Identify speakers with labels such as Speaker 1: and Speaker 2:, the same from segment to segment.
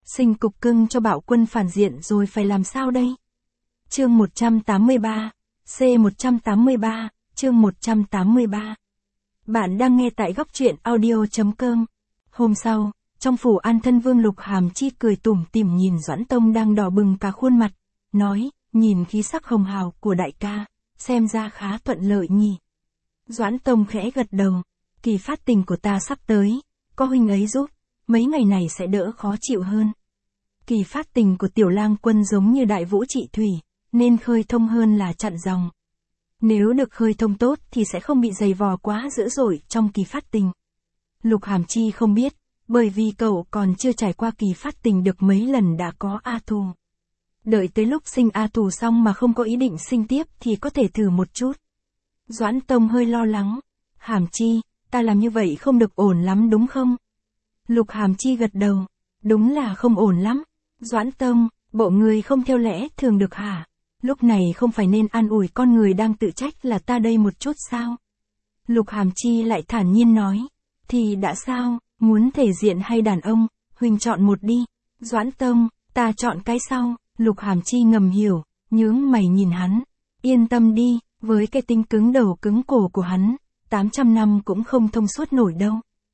Speaker 1: Sinh cục cưng cho Bạo Quân phản diện rồi phải làm sao đây? Chương 183, C183, chương 183. Bạn đang nghe tại góc truyện audio.com. Hôm sau, trong phủ An Thân Vương Lục Hàm Chi cười tủm tỉm nhìn Doãn Tông đang đỏ bừng cả khuôn mặt, nói, nhìn khí sắc hồng hào của đại ca, xem ra khá thuận lợi nhỉ. Doãn Tông khẽ gật đầu, kỳ phát tình của ta sắp tới, có huynh ấy giúp, mấy ngày này sẽ đỡ khó chịu hơn. Kỳ phát tình của Tiểu Lang Quân giống như đại vũ trị thủy, nên khơi thông hơn là chặn dòng. Nếu được khơi thông tốt thì sẽ không bị dày vò quá dữ dội trong kỳ phát tình. Lục Hàm Chi không biết, bởi vì cậu còn chưa trải qua kỳ phát tình được mấy lần đã có A Thù. Đợi tới lúc sinh A Thù xong mà không có ý định sinh tiếp thì có thể thử một chút. Doãn Tông hơi lo lắng. Hàm Chi, ta làm như vậy không được ổn lắm đúng không? Lục Hàm Chi gật đầu. Đúng là không ổn lắm. Doãn Tông, bộ người không theo lẽ thường được hả? Lúc này không phải nên an ủi con người đang tự trách là ta đây một chút sao? Lục Hàm Chi lại thản nhiên nói. Thì đã sao, muốn thể diện hay đàn ông, huynh chọn một đi. Doãn Tông, ta chọn cái sau. Lục Hàm Chi ngầm hiểu, nhướng mày nhìn hắn. Yên tâm đi, với cái tính cứng đầu cứng cổ của hắn, 800 năm cũng không thông suốt nổi đâu.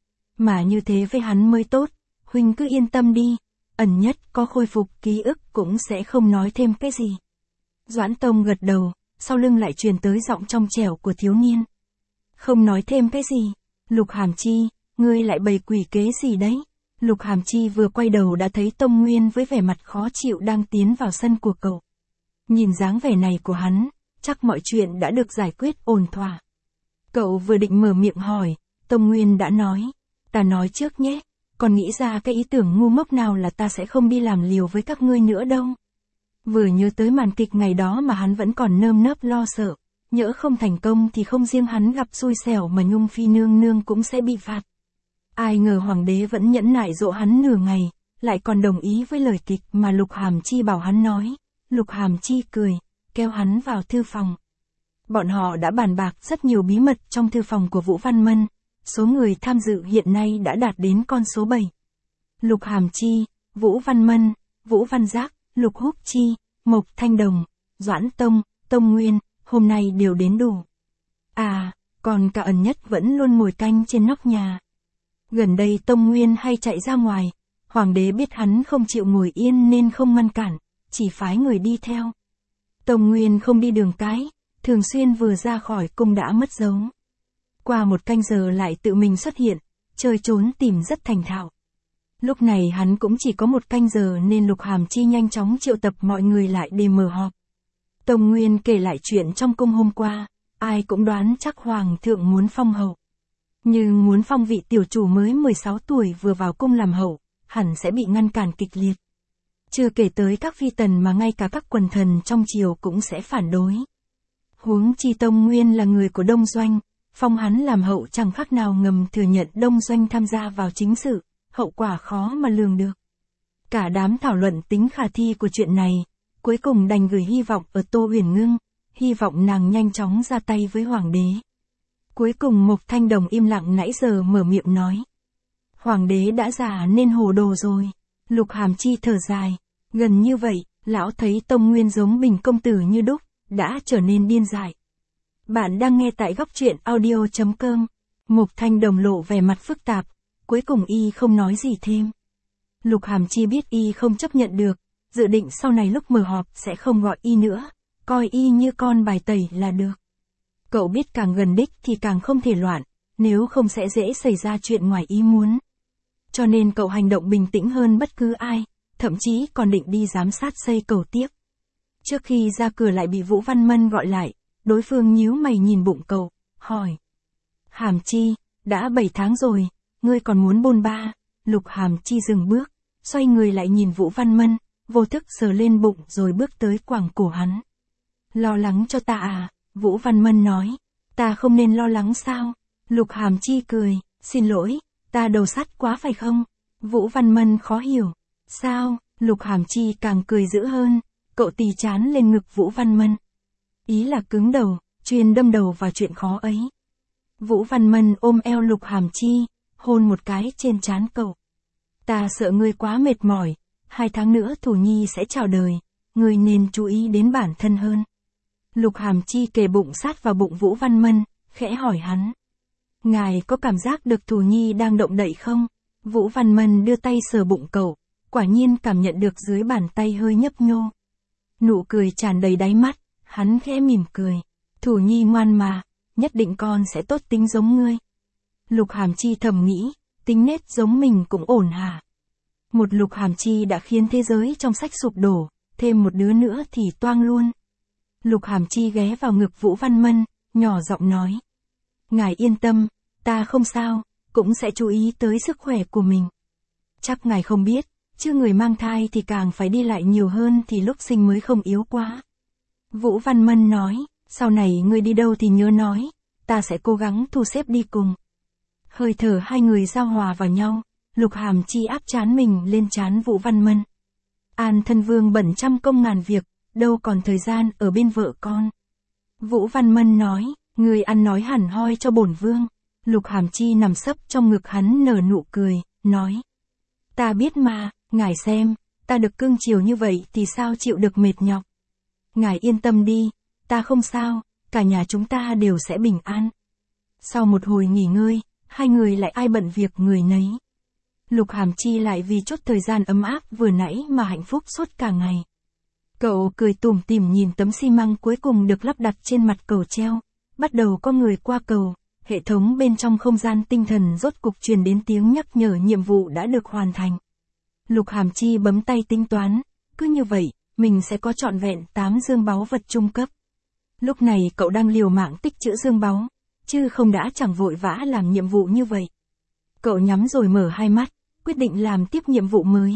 Speaker 1: Mà như thế với hắn mới tốt, huynh cứ yên tâm đi, ẩn nhất có khôi phục ký ức cũng sẽ không nói thêm cái gì. Doãn Tông gật đầu, sau lưng lại truyền tới giọng trong trẻo của thiếu niên. Không nói thêm cái gì, Lục Hàm Chi, ngươi lại bày quỷ kế gì đấy? Lục Hàm Chi vừa quay đầu đã thấy Tông Nguyên với vẻ mặt khó chịu đang tiến vào sân của cậu. Nhìn dáng vẻ này của hắn, chắc mọi chuyện đã được giải quyết ổn thỏa. Cậu vừa định mở miệng hỏi, Tông Nguyên đã nói, ta nói trước nhé, còn nghĩ ra cái ý tưởng ngu ngốc nào là ta sẽ không đi làm liều với các ngươi nữa đâu. Vừa nhớ tới màn kịch ngày đó mà hắn vẫn còn nơm nớp lo sợ, nhỡ không thành công thì không riêng hắn gặp xui xẻo mà Nhung Phi nương nương cũng sẽ bị phạt. Ai ngờ hoàng đế vẫn nhẫn nại dỗ hắn nửa ngày, lại còn đồng ý với lời kịch mà Lục Hàm Chi bảo hắn nói. Lục Hàm Chi cười, kéo hắn vào thư phòng. Bọn họ đã bàn bạc rất nhiều bí mật trong thư phòng của Vũ Văn Mân, số người tham dự hiện nay đã đạt đến con số 7. Lục Hàm Chi, Vũ Văn Mân, Vũ Văn Giác, Lục Húc Chi, Mộc Thanh Đồng, Doãn Tông, Tông Nguyên, hôm nay đều đến đủ. À, còn cả Ẩn Nhất vẫn luôn ngồi canh trên nóc nhà. Gần đây Tông Nguyên hay chạy ra ngoài, hoàng đế biết hắn không chịu ngồi yên nên không ngăn cản, chỉ phái người đi theo. Tông Nguyên không đi đường cái, thường xuyên vừa ra khỏi cung đã mất dấu. Qua một canh giờ lại tự mình xuất hiện, chơi trốn tìm rất thành thạo. Lúc này hắn cũng chỉ có một canh giờ nên Lục Hàm Chi nhanh chóng triệu tập mọi người lại để mở họp. Tông Nguyên kể lại chuyện trong cung hôm qua, ai cũng đoán chắc hoàng thượng muốn phong hậu. Nhưng muốn phong vị tiểu chủ mới 16 tuổi vừa vào cung làm hậu, hẳn sẽ bị ngăn cản kịch liệt. Chưa kể tới các phi tần mà ngay cả các quần thần trong triều cũng sẽ phản đối. Huống chi Tông Nguyên là người của Đông Doanh, phong hắn làm hậu chẳng khác nào ngầm thừa nhận Đông Doanh tham gia vào chính sự, hậu quả khó mà lường được. Cả đám thảo luận tính khả thi của chuyện này, cuối cùng đành gửi hy vọng ở Tô Huyền Ngưng, hy vọng nàng nhanh chóng ra tay với hoàng đế. Cuối cùng Mộc Thanh Đồng im lặng nãy giờ mở miệng nói. Hoàng đế đã già nên hồ đồ rồi. Lục Hàm Chi thở dài. Gần như vậy, lão thấy Tông Nguyên giống Bình công tử như đúc, đã trở nên điên dại. Bạn đang nghe tại góc truyện audio.com. Mộc Thanh Đồng lộ vẻ mặt phức tạp, cuối cùng y không nói gì thêm. Lục Hàm Chi biết y không chấp nhận được, dự định sau này lúc mở họp sẽ không gọi y nữa, coi y như con bài tẩy là được. Cậu biết càng gần đích thì càng không thể loạn, nếu không sẽ dễ xảy ra chuyện ngoài ý muốn. Cho nên cậu hành động bình tĩnh hơn bất cứ ai, thậm chí còn định đi giám sát xây cầu tiếp. Trước khi ra cửa lại bị Vũ Văn Mân gọi lại, đối phương nhíu mày nhìn bụng cậu, hỏi. Hàm Chi, đã 7 tháng rồi, ngươi còn muốn bôn ba? Lục Hàm Chi dừng bước, xoay người lại nhìn Vũ Văn Mân, vô thức sờ lên bụng rồi bước tới quàng cổ hắn. Lo lắng cho ta à? Vũ Văn Mân nói. Ta không nên lo lắng sao? Lục Hàm Chi cười, xin lỗi, ta đầu sắt quá phải không? Vũ Văn Mân khó hiểu. Sao? Lục Hàm Chi càng cười dữ hơn, cậu tì chán lên ngực Vũ Văn Mân. Ý là cứng đầu, chuyên đâm đầu vào chuyện khó ấy. Vũ Văn Mân ôm eo Lục Hàm Chi, hôn một cái trên trán cậu. Ta sợ ngươi quá mệt mỏi, 2 tháng nữa Thủ Nhi sẽ chào đời, ngươi nên chú ý đến bản thân hơn. Lục Hàm Chi kề bụng sát vào bụng Vũ Văn Mân, khẽ hỏi hắn. Ngài có cảm giác được Thủ Nhi đang động đậy không? Vũ Văn Mân đưa tay sờ bụng cậu, quả nhiên cảm nhận được dưới bàn tay hơi nhấp nhô. Nụ cười tràn đầy đáy mắt, hắn khẽ mỉm cười. Thủ Nhi ngoan mà, nhất định con sẽ tốt tính giống ngươi. Lục Hàm Chi thầm nghĩ, tính nết giống mình cũng ổn hả? Một Lục Hàm Chi đã khiến thế giới trong sách sụp đổ, thêm một đứa nữa thì toang luôn. Lục Hàm Chi ghé vào ngực Vũ Văn Mân, nhỏ giọng nói. Ngài yên tâm, ta không sao, cũng sẽ chú ý tới sức khỏe của mình. Chắc ngài không biết, chứ người mang thai thì càng phải đi lại nhiều hơn thì lúc sinh mới không yếu quá. Vũ Văn Mân nói, sau này ngươi đi đâu thì nhớ nói, ta sẽ cố gắng thu xếp đi cùng. Hơi thở hai người giao hòa vào nhau, Lục Hàm Chi áp trán mình lên trán Vũ Văn Mân. An thân vương bận trăm công ngàn việc, đâu còn thời gian ở bên vợ con. Vũ Văn Mân nói, người ăn nói hẳn hoi cho bổn vương. Lục Hàm Chi nằm sấp trong ngực hắn nở nụ cười, nói. Ta biết mà, ngài xem, ta được cưng chiều như vậy thì sao chịu được mệt nhọc. Ngài yên tâm đi, ta không sao, cả nhà chúng ta đều sẽ bình an. Sau một hồi nghỉ ngơi, hai người lại ai bận việc người nấy. Lục Hàm Chi lại vì chút thời gian ấm áp vừa nãy mà hạnh phúc suốt cả ngày. Cậu cười tủm tỉm nhìn tấm xi măng cuối cùng được lắp đặt trên mặt cầu treo, bắt đầu có người qua cầu, hệ thống bên trong không gian tinh thần rốt cục truyền đến tiếng nhắc nhở nhiệm vụ đã được hoàn thành. Lục Hàm Chi bấm tay tính toán, cứ như vậy, mình sẽ có trọn vẹn 8 dương báu vật trung cấp. Lúc này cậu đang liều mạng tích trữ dương báu, chứ không đã chẳng vội vã làm nhiệm vụ như vậy. Cậu nhắm rồi mở hai mắt, quyết định làm tiếp nhiệm vụ mới.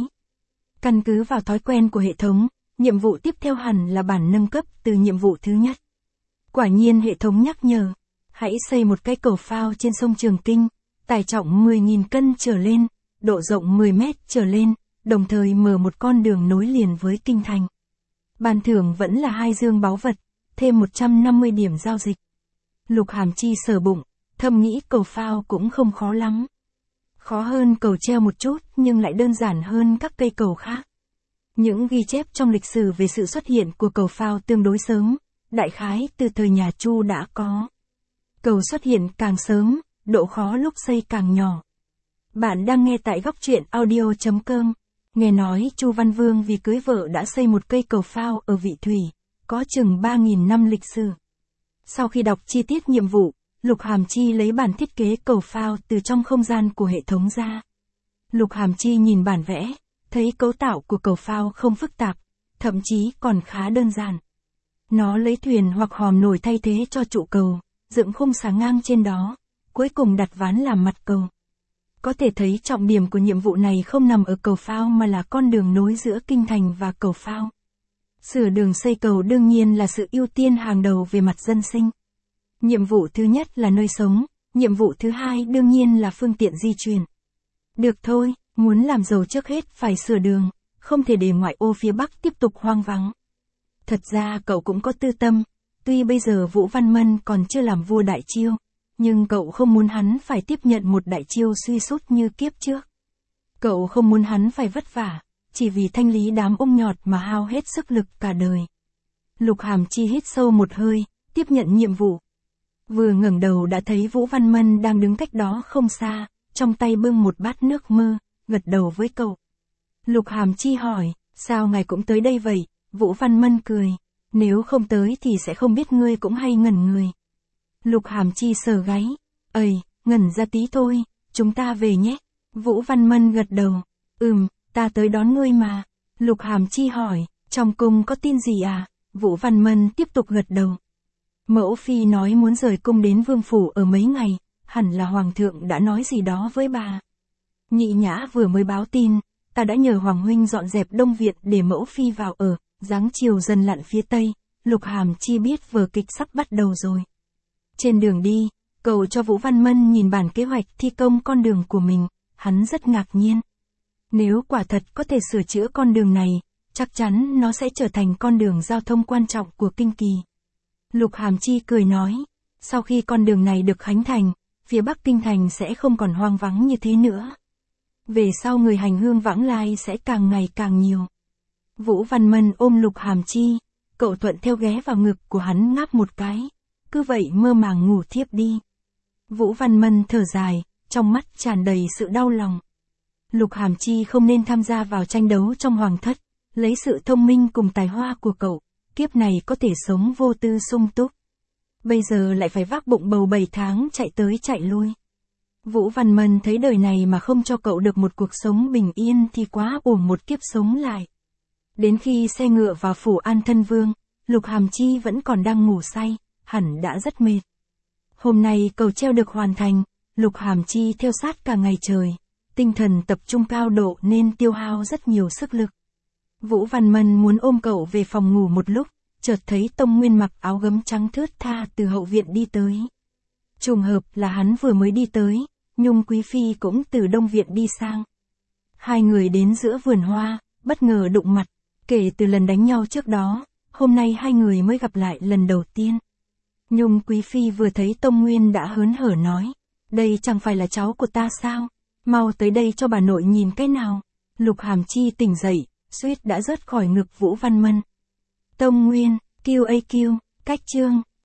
Speaker 1: Căn cứ vào thói quen của hệ thống, nhiệm vụ tiếp theo hẳn là bản nâng cấp từ nhiệm vụ thứ nhất. Quả nhiên hệ thống nhắc nhở, hãy xây một cái cầu phao trên sông Trường Kinh, tải trọng 10.000 cân trở lên, độ rộng 10 mét trở lên, đồng thời mở một con đường nối liền với kinh thành. Ban thưởng vẫn là 2 dương báu vật, thêm 150 điểm giao dịch. Lục Hàm Chi sờ bụng, thầm nghĩ cầu phao cũng không khó lắm. Khó hơn cầu treo một chút nhưng lại đơn giản hơn các cây cầu khác. Những ghi chép trong lịch sử về sự xuất hiện của cầu phao tương đối sớm, đại khái từ thời nhà Chu đã có. Cầu xuất hiện càng sớm, độ khó lúc xây càng nhỏ. Bạn đang nghe tại góc truyện audio.com. Nghe nói Chu Văn Vương vì cưới vợ đã xây một cây cầu phao ở Vị Thủy, có chừng 3.000 năm lịch sử. Sau khi đọc chi tiết nhiệm vụ, Lục Hàm Chi lấy bản thiết kế cầu phao từ trong không gian của hệ thống ra. Lục Hàm Chi nhìn bản vẽ, thấy cấu tạo của cầu phao không phức tạp, thậm chí còn khá đơn giản. Nó lấy thuyền hoặc hòm nổi thay thế cho trụ cầu, dựng khung xà ngang trên đó, cuối cùng đặt ván làm mặt cầu. Có thể thấy trọng điểm của nhiệm vụ này không nằm ở cầu phao mà là con đường nối giữa kinh thành và cầu phao. Sửa đường xây cầu đương nhiên là sự ưu tiên hàng đầu về mặt dân sinh. Nhiệm vụ thứ nhất là nơi sống, nhiệm vụ thứ hai đương nhiên là phương tiện di chuyển. Được thôi, muốn làm giàu trước hết phải sửa đường, không thể để ngoại ô phía Bắc tiếp tục hoang vắng. Thật ra cậu cũng có tư tâm, tuy bây giờ Vũ Văn Mân còn chưa làm vua Đại Chiêu, nhưng cậu không muốn hắn phải tiếp nhận một Đại Chiêu suy sút như kiếp trước. Cậu không muốn hắn phải vất vả, chỉ vì thanh lý đám ung nhọt mà hao hết sức lực cả đời. Lục Hàm Chi hít sâu một hơi, tiếp nhận nhiệm vụ. Vừa ngẩng đầu đã thấy Vũ Văn Mân đang đứng cách đó không xa, trong tay bưng một bát nước mơ, gật đầu với cậu. Lục Hàm Chi hỏi, sao ngài cũng tới đây vậy? Vũ Văn Mân cười, nếu không tới thì sẽ không biết ngươi cũng hay ngẩn người. Lục Hàm Chi sờ gáy, ngẩn ra tí thôi, chúng ta về nhé. Vũ Văn Mân gật đầu, ta tới đón ngươi mà. Lục Hàm Chi hỏi, trong cung có tin gì à? Vũ Văn Mân tiếp tục gật đầu. Mẫu phi nói muốn rời cung đến vương phủ ở mấy ngày, hẳn là hoàng thượng đã nói gì đó với bà. Nhị Nhã vừa mới báo tin, ta đã nhờ hoàng huynh dọn dẹp Đông Viện để mẫu phi vào ở, dáng chiều dần lặn phía tây. Lục Hàm Chi biết vở kịch sắp bắt đầu rồi. Trên đường đi, cậu cho Vũ Văn Mân nhìn bản kế hoạch thi công con đường của mình, hắn rất ngạc nhiên. Nếu quả thật có thể sửa chữa con đường này, chắc chắn nó sẽ trở thành con đường giao thông quan trọng của Kinh Kỳ. Lục Hàm Chi cười nói, sau khi con đường này được khánh thành, phía Bắc Kinh thành sẽ không còn hoang vắng như thế nữa. Về sau người hành hương vãng lai sẽ càng ngày càng nhiều. Vũ Văn Mân ôm Lục Hàm Chi, cậu thuận theo ghé vào ngực của hắn ngáp một cái, cứ vậy mơ màng ngủ thiếp đi. Vũ Văn Mân thở dài, trong mắt tràn đầy sự đau lòng. Lục Hàm Chi không nên tham gia vào tranh đấu trong hoàng thất, lấy sự thông minh cùng tài hoa của cậu, kiếp này có thể sống vô tư sung túc. Bây giờ lại phải vác bụng bầu 7 tháng chạy tới chạy lui. Vũ Văn Mân thấy đời này mà không cho cậu được một cuộc sống bình yên thì quá uổng một kiếp sống lại. Đến khi xe ngựa vào phủ An Thân Vương, Lục Hàm Chi vẫn còn đang ngủ say, hẳn đã rất mệt. Hôm nay cầu treo được hoàn thành, Lục Hàm Chi theo sát cả ngày trời, tinh thần tập trung cao độ nên tiêu hao rất nhiều sức lực. Vũ Văn Mân muốn ôm cậu về phòng ngủ một lúc, chợt thấy Tông Nguyên mặc áo gấm trắng thướt tha từ hậu viện đi tới. Trùng hợp là hắn vừa mới đi tới, Nhung Quý Phi cũng từ Đông Viện đi sang. Hai người đến giữa vườn hoa, bất ngờ đụng mặt, kể từ lần đánh nhau trước đó, hôm nay hai người mới gặp lại lần đầu tiên. Nhung Quý Phi vừa thấy Tông Nguyên đã hớn hở nói, đây chẳng phải là cháu của ta sao, mau tới đây cho bà nội nhìn cái nào. Lục Hàm Chi tỉnh dậy, suýt đã rớt khỏi ngực Vũ Văn Mân. Tông Nguyên, QAQ, cách chương.